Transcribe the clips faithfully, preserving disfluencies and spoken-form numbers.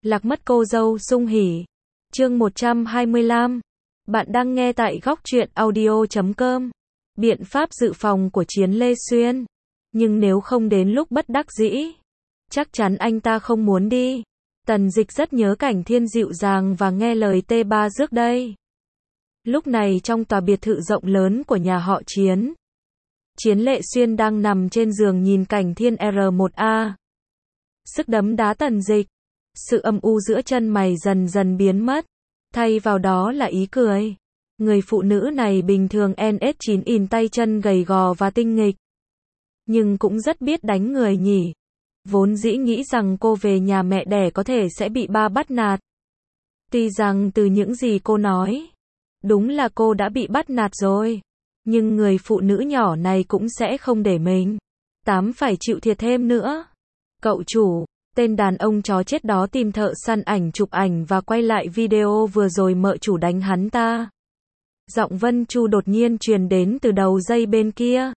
Lạc mất cô dâu sung hỉ. Chương một trăm hai mươi lăm. Bạn đang nghe tại góc truyện audio chấm com. Biện pháp dự phòng của Chiến Lê Xuyên. Nhưng nếu không đến lúc bất đắc dĩ, chắc chắn anh ta không muốn đi. Tần Dịch rất nhớ cảnh Thiên dịu dàng và nghe lời T ba rước đây. Lúc này trong tòa biệt thự rộng lớn của nhà họ Chiến, Chiến Lệ Xuyên đang nằm trên giường nhìn cảnh Thiên R một A. Sức đấm đá Tần Dịch. Sự âm u giữa chân mày dần dần biến mất. Thay vào đó là ý cười. Người phụ nữ này bình thường N S chín in tay chân gầy gò và tinh nghịch. Nhưng cũng rất biết đánh người nhỉ. Vốn dĩ nghĩ rằng cô về nhà mẹ đẻ có thể sẽ bị ba bắt nạt. Tuy rằng từ những gì cô nói, đúng là cô đã bị bắt nạt rồi. Nhưng người phụ nữ nhỏ này cũng sẽ không để mình tám phải chịu thiệt thêm nữa. Cậu chủ, tên đàn ông chó chết đó tìm thợ săn ảnh chụp ảnh và quay lại video vừa rồi mợ chủ đánh hắn ta. Giọng Vân Chu đột nhiên truyền đến từ đầu dây bên kia.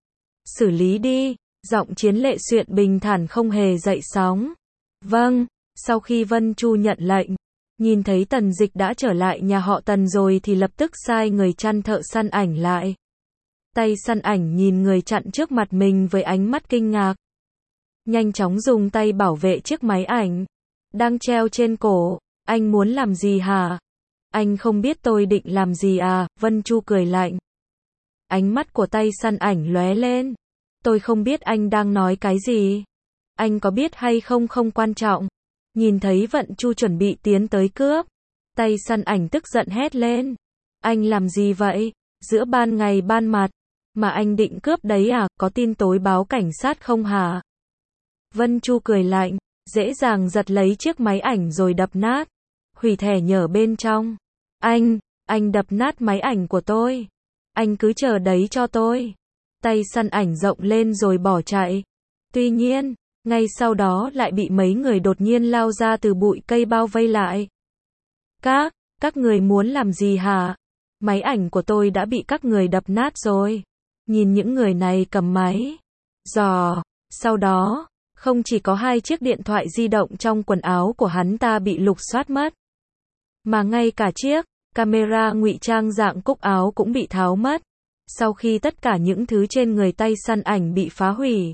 Xử lý đi, giọng Chiến Lệ Xuyên bình thản không hề dậy sóng. Vâng, sau khi Vân Chu nhận lệnh, nhìn thấy Tần Dịch đã trở lại nhà họ Tần rồi thì lập tức sai người chăn thợ săn ảnh lại. Tay săn ảnh nhìn người chặn trước mặt mình với ánh mắt kinh ngạc. Nhanh chóng dùng tay bảo vệ chiếc máy ảnh đang treo trên cổ. Anh muốn làm gì hả? Anh không biết tôi định làm gì à? Vân Chu cười lạnh. Ánh mắt của tay săn ảnh lóe lên. Tôi không biết anh đang nói cái gì. Anh có biết hay không không quan trọng. Nhìn thấy Vân Chu chuẩn bị tiến tới cướp, tay săn ảnh tức giận hét lên. Anh làm gì vậy? Giữa ban ngày ban mặt mà anh định cướp đấy à? Có tin tối báo cảnh sát không hả? Vân Chu cười lạnh, dễ dàng giật lấy chiếc máy ảnh rồi đập nát, hủy thẻ nhớ bên trong. Anh, anh đập nát máy ảnh của tôi. Anh cứ chờ đấy cho tôi. Tay săn ảnh rộng lên rồi bỏ chạy. Tuy nhiên, ngay sau đó lại bị mấy người đột nhiên lao ra từ bụi cây bao vây lại. Các, các người muốn làm gì hả? Máy ảnh của tôi đã bị các người đập nát rồi. Nhìn những người này cầm máy giò, sau đó, không chỉ có hai chiếc điện thoại di động trong quần áo của hắn ta bị lục soát mất, mà ngay cả chiếc camera ngụy trang dạng cúc áo cũng bị tháo mất. Sau khi tất cả những thứ trên người tay săn ảnh bị phá hủy,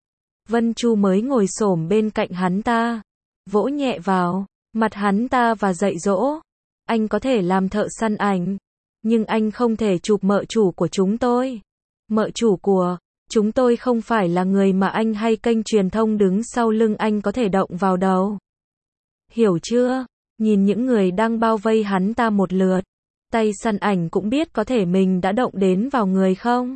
Vân Chu mới ngồi xổm bên cạnh hắn ta, vỗ nhẹ vào mặt hắn ta và dạy dỗ. Anh có thể làm thợ săn ảnh, nhưng anh không thể chụp mợ chủ của chúng tôi. Mợ chủ của chúng tôi không phải là người mà anh hay kênh truyền thông đứng sau lưng anh có thể động vào đâu. Hiểu chưa? Nhìn những người đang bao vây hắn ta một lượt, tay săn ảnh cũng biết có thể mình đã động đến vào người không?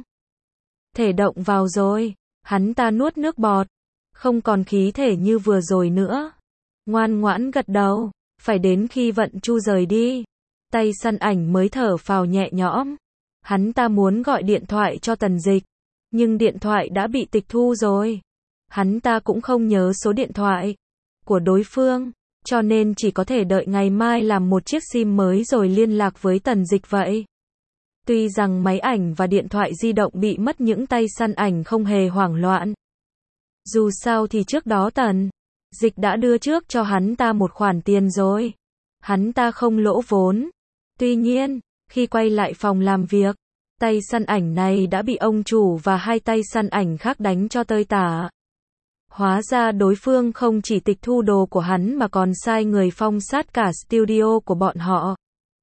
Thể động vào rồi, hắn ta nuốt nước bọt, không còn khí thể như vừa rồi nữa. Ngoan ngoãn gật đầu, phải đến khi Vân Chu rời đi, tay săn ảnh mới thở phào nhẹ nhõm. Hắn ta muốn gọi điện thoại cho Tần Dịch, nhưng điện thoại đã bị tịch thu rồi. Hắn ta cũng không nhớ số điện thoại của đối phương, cho nên chỉ có thể đợi ngày mai làm một chiếc sim mới rồi liên lạc với Tần Dịch vậy. Tuy rằng máy ảnh và điện thoại di động bị mất những tay săn ảnh không hề hoảng loạn. Dù sao thì trước đó Tần Dịch đã đưa trước cho hắn ta một khoản tiền rồi. Hắn ta không lỗ vốn. Tuy nhiên, khi quay lại phòng làm việc, tay săn ảnh này đã bị ông chủ và hai tay săn ảnh khác đánh cho tơi tả. Hóa ra đối phương không chỉ tịch thu đồ của hắn mà còn sai người phong sát cả studio của bọn họ.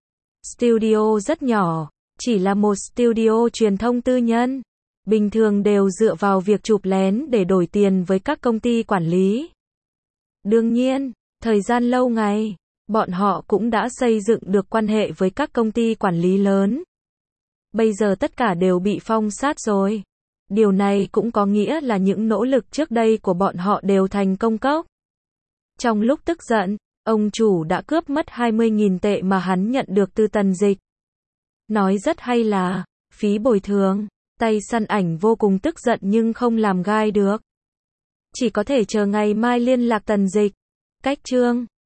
Studio rất nhỏ, chỉ là một studio truyền thông tư nhân. Bình thường đều dựa vào việc chụp lén để đổi tiền với các công ty quản lý. Đương nhiên, thời gian lâu ngày, bọn họ cũng đã xây dựng được quan hệ với các công ty quản lý lớn. Bây giờ tất cả đều bị phong sát rồi. Điều này cũng có nghĩa là những nỗ lực trước đây của bọn họ đều thành công cốc. Trong lúc tức giận, ông chủ đã cướp mất hai mươi nghìn tệ mà hắn nhận được từ Tần Dịch. Nói rất hay là phí bồi thường. Tay săn ảnh vô cùng tức giận nhưng không làm gai được. Chỉ có thể chờ ngày mai liên lạc Tần Dịch. Cách chương